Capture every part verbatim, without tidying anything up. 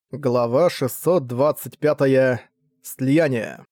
Глава шестьсот двадцать пять. Слияние.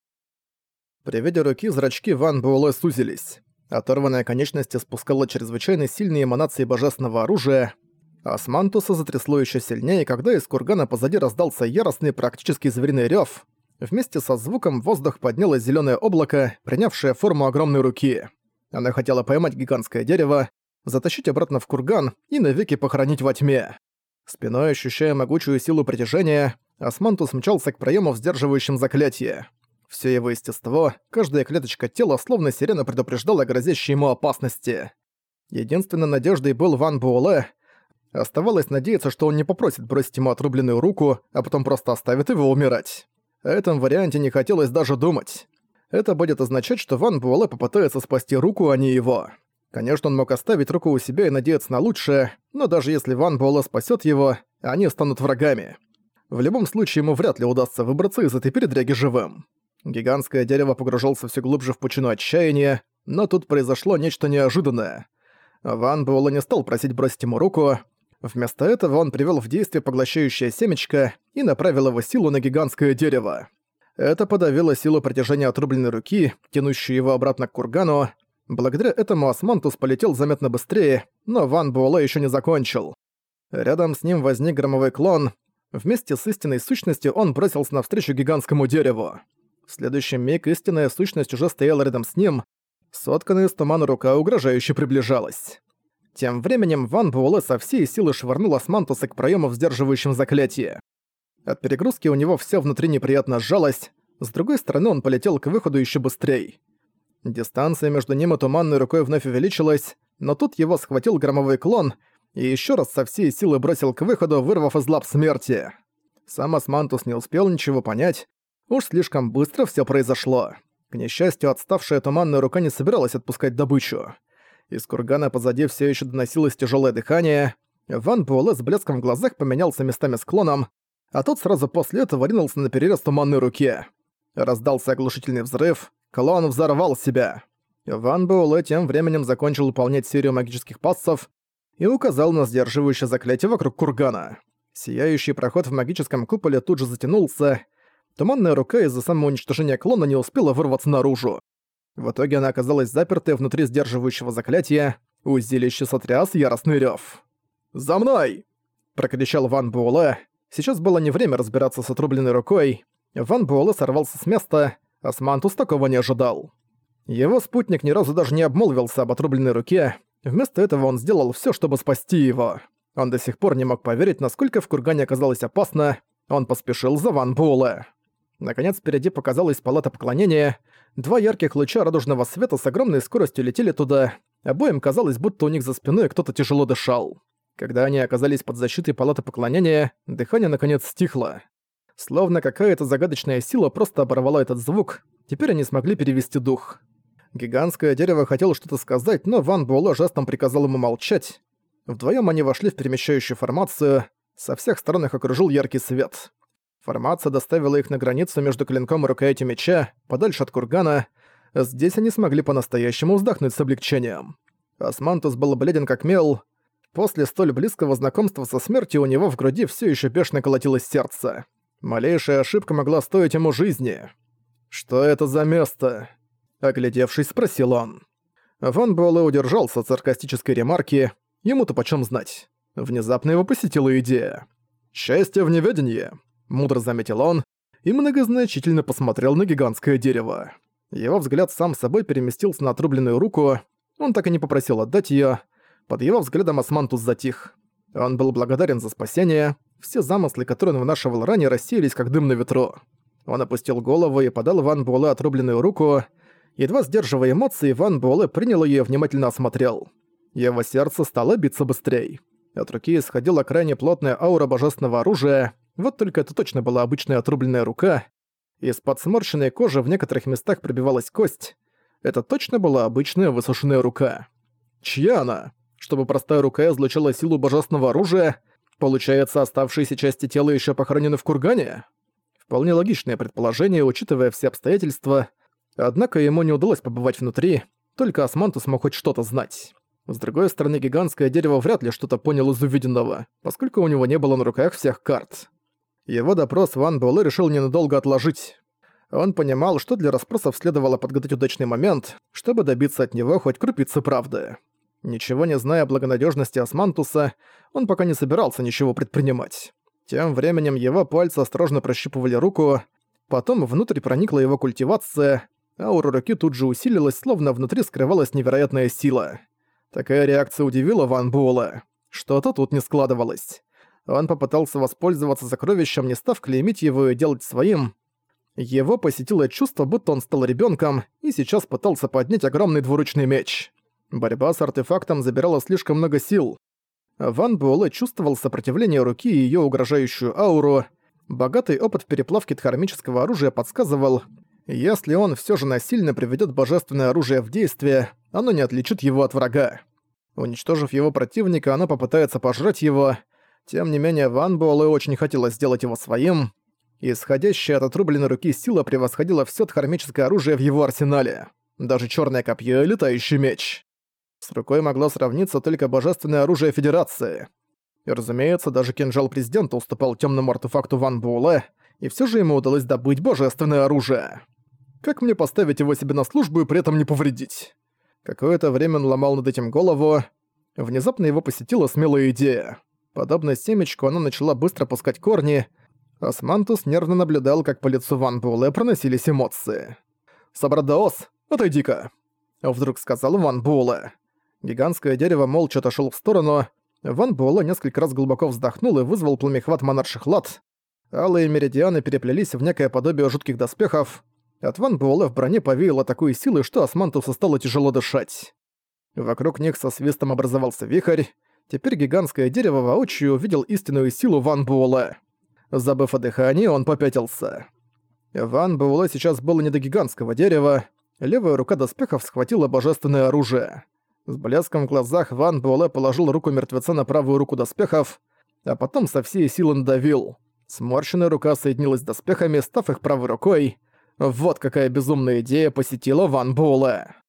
При виде руки зрачки Ван Буэлэ сузились. Оторванная конечность испускала чрезвычайно сильные эманации божественного оружия, а с Мантуса затрясло еще сильнее, когда из кургана позади раздался яростный, практически звериный рёв. Вместе со звуком в воздух поднялось зелёное облако, принявшее форму огромной руки. Она хотела поймать гигантское дерево, затащить обратно в курган и навеки похоронить во тьме. Спиной ощущая могучую силу притяжения, Османтус мчался к проему в сдерживающем заклятие. Всё его естество, каждая клеточка тела словно сирена предупреждала грозящей ему опасности. Единственной надеждой был Ван Буэлэ. Оставалось надеяться, что он не попросит бросить ему отрубленную руку, а потом просто оставит его умирать. О этом варианте не хотелось даже думать. Это будет означать, что Ван Буэлэ попытается спасти руку, а не его. Конечно, он мог оставить руку у себя и надеяться на лучшее, но даже если Ван Буэлэ спасёт его, они станут врагами. В любом случае, ему вряд ли удастся выбраться из этой передряги живым. Гигантское дерево погружался всё глубже в пучину отчаяния, но тут произошло нечто неожиданное. Ван Буэлэ не стал просить бросить ему руку. Вместо этого он привёл в действие поглощающее семечко и направил его силу на гигантское дерево. Это подавило силу притяжения отрубленной руки, тянущую его обратно к кургану. Благодаря этому Османтус полетел заметно быстрее, но Ван Буэлэ ещё не закончил. Рядом с ним возник громовой клон. Вместе с истинной сущностью он бросился навстречу гигантскому дереву. В следующий миг истинная сущность уже стояла рядом с ним. Сотканная из тумана рука угрожающе приближалась. Тем временем Ван Буэлэ со всей силы швырнул Османтуса к проему в сдерживающем заклятии. От перегрузки у него всё внутри неприятно сжалось, с другой стороны он полетел к выходу ещё быстрее. Дистанция между ним и туманной рукой вновь увеличилась, но тут его схватил громовой клон и ещё раз со всей силы бросил к выходу, вырвав из лап смерти. Сам Османтус не успел ничего понять, уж слишком быстро всё произошло. К несчастью, отставшая туманная рука не собиралась отпускать добычу. Из кургана позади всё ещё доносилось тяжёлое дыхание. Ван Буэлэ с блеском в глазах поменялся местами с клоном, а тот сразу после этого ринулся на перерез туманной руке. Раздался оглушительный взрыв. Клон взорвал себя. Ван Буэлэ тем временем закончил выполнять серию магических пассов и указал на сдерживающее заклятие вокруг кургана. Сияющий проход в магическом куполе тут же затянулся. Туманная рука из-за самоуничтожения клона не успела вырваться наружу. В итоге она оказалась запертой внутри сдерживающего заклятия. Узилище сотряс яростный рёв. «За мной!» – прокричал Ван Буэлэ. Сейчас было не время разбираться с отрубленной рукой. Ван Буэлэ сорвался с места. Османтус такого не ожидал. Его спутник ни разу даже не обмолвился об отрубленной руке. Вместо этого он сделал всё, чтобы спасти его. Он до сих пор не мог поверить, насколько в кургане оказалось опасно. Он поспешил за Ван Буэлэ. Наконец впереди показалась палата поклонения. Два ярких луча радужного света с огромной скоростью летели туда. Обоим казалось, будто у них за спиной кто-то тяжело дышал. Когда они оказались под защитой палаты поклонения, дыхание наконец стихло. Словно какая-то загадочная сила просто оборвала этот звук, теперь они смогли перевести дух. Гигантское дерево хотело что-то сказать, но Ван Буэлэ жестом приказал ему молчать. Вдвоём они вошли в перемещающую формацию, со всех сторон их окружил яркий свет. Формация доставила их на границу между клинком и рукоятью меча, подальше от кургана. Здесь они смогли по-настоящему вздохнуть с облегчением. Османтус был бледен как мел. После столь близкого знакомства со смертью у него в груди всё ещё бешено колотилось сердце. Малейшая ошибка могла стоить ему жизни. «Что это за место?» – оглядевшись, спросил он. Ван Буэлэ удержался от саркастической ремарки, ему-то почём знать. Внезапно его посетила идея. «Счастье в неведении», – мудро заметил он и многозначительно посмотрел на гигантское дерево. Его взгляд сам собой переместился на отрубленную руку, он так и не попросил отдать её. Под его взглядом Османтус затих. Он был благодарен за спасение. Все замыслы, которые он вынашивал ранее, рассеялись как дым на ветру. Он опустил голову и подал Ван Буэлэ отрубленную руку. Едва сдерживая эмоции, Ван Буэлэ принял её и внимательно осмотрел. Его сердце стало биться быстрее. От руки исходила крайне плотная аура божественного оружия. Вот только это точно была обычная отрубленная рука. Из-под сморщенной кожи в некоторых местах пробивалась кость. Это точно была обычная высушенная рука. Чья она? Чтобы простая рука излучала силу божественного оружия, получается, оставшиеся части тела ещё похоронены в кургане? Вполне логичное предположение, учитывая все обстоятельства. Однако ему не удалось побывать внутри, только Османтус мог хоть что-то знать. С другой стороны, гигантское дерево вряд ли что-то понял из увиденного, поскольку у него не было на руках всех карт. Его допрос Ван Буэлэ решил ненадолго отложить. Он понимал, что для расспросов следовало подготовить удачный момент, чтобы добиться от него хоть крупицы правды. Ничего не зная о благонадежности Османтуса, он пока не собирался ничего предпринимать. Тем временем его пальцы осторожно прощупывали руку, потом внутрь проникла его культивация, аура руки тут же усилилась, словно внутри скрывалась невероятная сила. Такая реакция удивила Ван Буэлэ. Что-то тут не складывалось. Он попытался воспользоваться сокровищем, не став клеймить его и делать своим. Его посетило чувство, будто он стал ребенком и сейчас пытался поднять огромный двуручный меч. Борьба с артефактом забирала слишком много сил. Ван Буэлэ чувствовал сопротивление руки и её угрожающую ауру. Богатый опыт в переплавке дхармического оружия подсказывал, если он всё же насильно приведёт божественное оружие в действие, оно не отличит его от врага. Уничтожив его противника, оно попытается пожрать его. Тем не менее, Ван Буэлэ очень хотелось сделать его своим. Исходящая от отрубленной руки сила превосходила всё дхармическое оружие в его арсенале. Даже чёрное копье и летающий меч. С рукой могло сравниться только божественное оружие Федерации. И, разумеется, даже кинжал президента уступал тёмному артефакту Ван Буэлэ, и всё же ему удалось добыть божественное оружие. Как мне поставить его себе на службу и при этом не повредить? Какое-то время он ломал над этим голову. Внезапно его посетила смелая идея. Подобно семечку, она начала быстро пускать корни. Османтус нервно наблюдал, как по лицу Ван Буэлэ проносились эмоции. «Собрадаос, отойди-ка!» — вдруг сказал Ван Буэлэ. Гигантское дерево молча отошёл в сторону. Ван Буэлэ несколько раз глубоко вздохнул и вызвал пламехват монарших лад. Алые меридианы переплелись в некое подобие жутких доспехов. От Ван Буэлэ в броне повеяло такой силой, что Османтусу стало тяжело дышать. Вокруг них со свистом образовался вихрь. Теперь гигантское дерево воочию увидел истинную силу Ван Буэлэ. Забыв о дыхании, он попятился. Ван Буэлэ сейчас было не до гигантского дерева. Левая рука доспехов схватила божественное оружие. С блеском в глазах Ван Буэлэ положил руку мертвеца на правую руку доспехов, а потом со всей силы надавил. Сморщенная рука соединилась с доспехами, став их правой рукой. Вот какая безумная идея посетила Ван Буэлэ.